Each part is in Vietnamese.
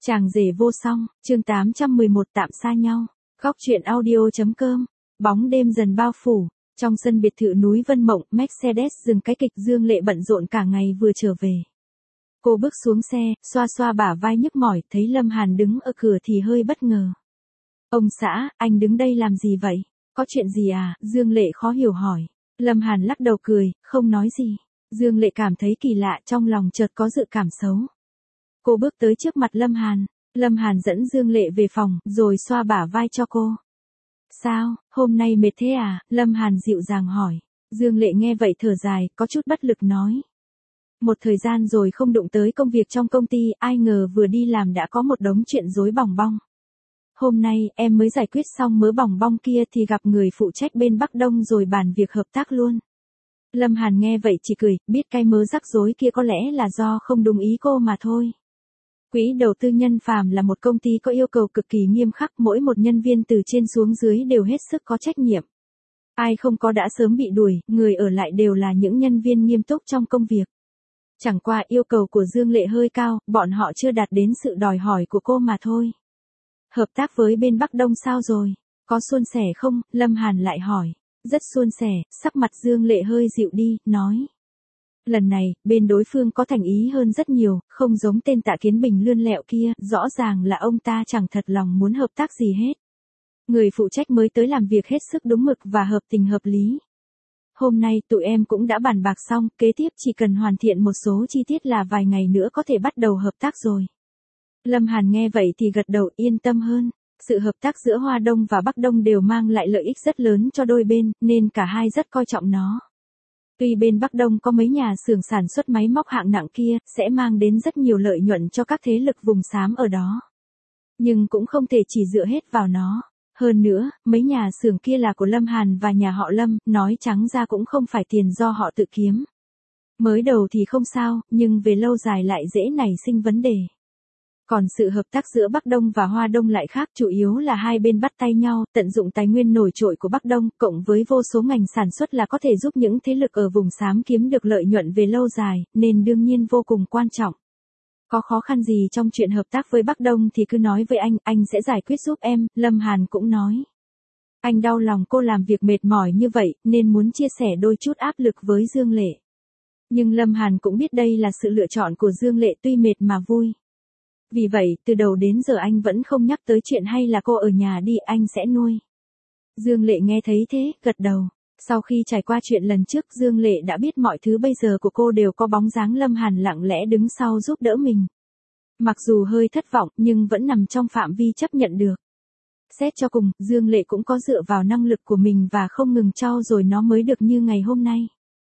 Chàng rể vô song, chương 811 tạm xa nhau. Góc truyện audio.com. Bóng đêm dần bao phủ. Trong sân biệt thự núi Vân Mộng, Mercedes dừng cái kịch Dương Lệ bận rộn cả ngày vừa trở về. Cô bước xuống xe, xoa xoa bả vai nhức mỏi, thấy Lâm Hàn đứng ở cửa thì hơi bất ngờ. Ông xã, anh đứng đây làm gì vậy? Có chuyện gì à? Dương Lệ khó hiểu hỏi. Lâm Hàn lắc đầu cười, không nói gì. Dương Lệ cảm thấy kỳ lạ, trong lòng chợt có dự cảm xấu. Cô bước tới trước mặt Lâm Hàn. Lâm Hàn dẫn Dương Lệ về phòng, rồi xoa bả vai cho cô. Sao, hôm nay mệt thế à? Lâm Hàn dịu dàng hỏi. Dương Lệ nghe vậy thở dài, có chút bất lực nói. Một thời gian rồi không đụng tới công việc trong công ty, ai ngờ vừa đi làm đã có một đống chuyện rối bòng bong. Hôm nay, em mới giải quyết xong mớ bòng bong kia thì gặp người phụ trách bên Bắc Đông rồi bàn việc hợp tác luôn. Lâm Hàn nghe vậy chỉ cười, biết cái mớ rắc rối kia có lẽ là do không đúng ý cô mà thôi. Quỹ đầu tư Nhân Phàm là một công ty có yêu cầu cực kỳ nghiêm khắc, mỗi một nhân viên từ trên xuống dưới đều hết sức có trách nhiệm. Ai không có đã sớm bị đuổi, người ở lại đều là những nhân viên nghiêm túc trong công việc. Chẳng qua yêu cầu của Dương Lệ hơi cao, bọn họ chưa đạt đến sự đòi hỏi của cô mà thôi. Hợp tác với bên Bắc Đông sao rồi? Có suôn sẻ không? Lâm Hàn lại hỏi. Rất suôn sẻ, sắc mặt Dương Lệ hơi dịu đi, nói. Lần này, bên đối phương có thành ý hơn rất nhiều, không giống tên Tạ Kiến Bình lươn lẹo kia, rõ ràng là ông ta chẳng thật lòng muốn hợp tác gì hết. Người phụ trách mới tới làm việc hết sức đúng mực và hợp tình hợp lý. Hôm nay tụi em cũng đã bàn bạc xong, kế tiếp chỉ cần hoàn thiện một số chi tiết là vài ngày nữa có thể bắt đầu hợp tác rồi. Lâm Hàn nghe vậy thì gật đầu yên tâm hơn. Sự hợp tác giữa Hoa Đông và Bắc Đông đều mang lại lợi ích rất lớn cho đôi bên, nên cả hai rất coi trọng nó. Tuy bên Bắc Đông có mấy nhà xưởng sản xuất máy móc hạng nặng kia, sẽ mang đến rất nhiều lợi nhuận cho các thế lực vùng xám ở đó. Nhưng cũng không thể chỉ dựa hết vào nó. Hơn nữa, mấy nhà xưởng kia là của Lâm Hàn và nhà họ Lâm, nói trắng ra cũng không phải tiền do họ tự kiếm. Mới đầu thì không sao, nhưng về lâu dài lại dễ nảy sinh vấn đề. Còn sự hợp tác giữa Bắc Đông và Hoa Đông lại khác, chủ yếu là hai bên bắt tay nhau, tận dụng tài nguyên nổi trội của Bắc Đông, cộng với vô số ngành sản xuất là có thể giúp những thế lực ở vùng xám kiếm được lợi nhuận về lâu dài, nên đương nhiên vô cùng quan trọng. Có khó khăn gì trong chuyện hợp tác với Bắc Đông thì cứ nói với anh sẽ giải quyết giúp em, Lâm Hàn cũng nói. Anh đau lòng cô làm việc mệt mỏi như vậy, nên muốn chia sẻ đôi chút áp lực với Dương Lệ. Nhưng Lâm Hàn cũng biết đây là sự lựa chọn của Dương Lệ tuy mệt mà vui. Vì vậy, từ đầu đến giờ anh vẫn không nhắc tới chuyện hay là cô ở nhà đi, anh sẽ nuôi. Dương Lệ nghe thấy thế, gật đầu. Sau khi trải qua chuyện lần trước, Dương Lệ đã biết mọi thứ bây giờ của cô đều có bóng dáng Lâm Hàn lặng lẽ đứng sau giúp đỡ mình. Mặc dù hơi thất vọng, nhưng vẫn nằm trong phạm vi chấp nhận được. Xét cho cùng, Dương Lệ cũng có dựa vào năng lực của mình và không ngừng trau dồi nó mới được như ngày hôm nay.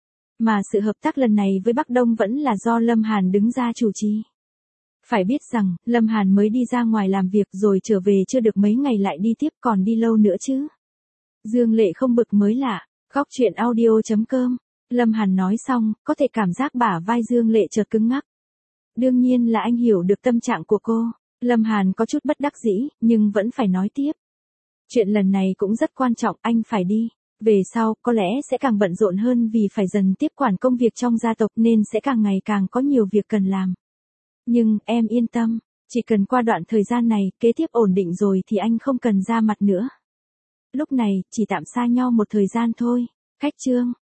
Mà sự hợp tác lần này với Bắc Đông vẫn là do Lâm Hàn đứng ra chủ trì. Phải biết rằng, Lâm Hàn mới đi ra ngoài làm việc rồi trở về chưa được mấy ngày lại đi tiếp, còn đi lâu nữa chứ. Dương Lệ không bực mới lạ. Góc truyện audio.com. Lâm Hàn nói xong, có thể cảm giác bả vai Dương Lệ chợt cứng ngắc. Đương nhiên là anh hiểu được tâm trạng của cô. Lâm Hàn có chút bất đắc dĩ, nhưng vẫn phải nói tiếp. Chuyện lần này cũng rất quan trọng, anh phải đi. Về sau, có lẽ sẽ càng bận rộn hơn vì phải dần tiếp quản công việc trong gia tộc nên sẽ càng ngày càng có nhiều việc cần làm. Nhưng, em yên tâm, chỉ cần qua đoạn thời gian này, kế tiếp ổn định rồi thì anh không cần ra mặt nữa. Lúc này, chỉ tạm xa nhau một thời gian thôi. Khách trương.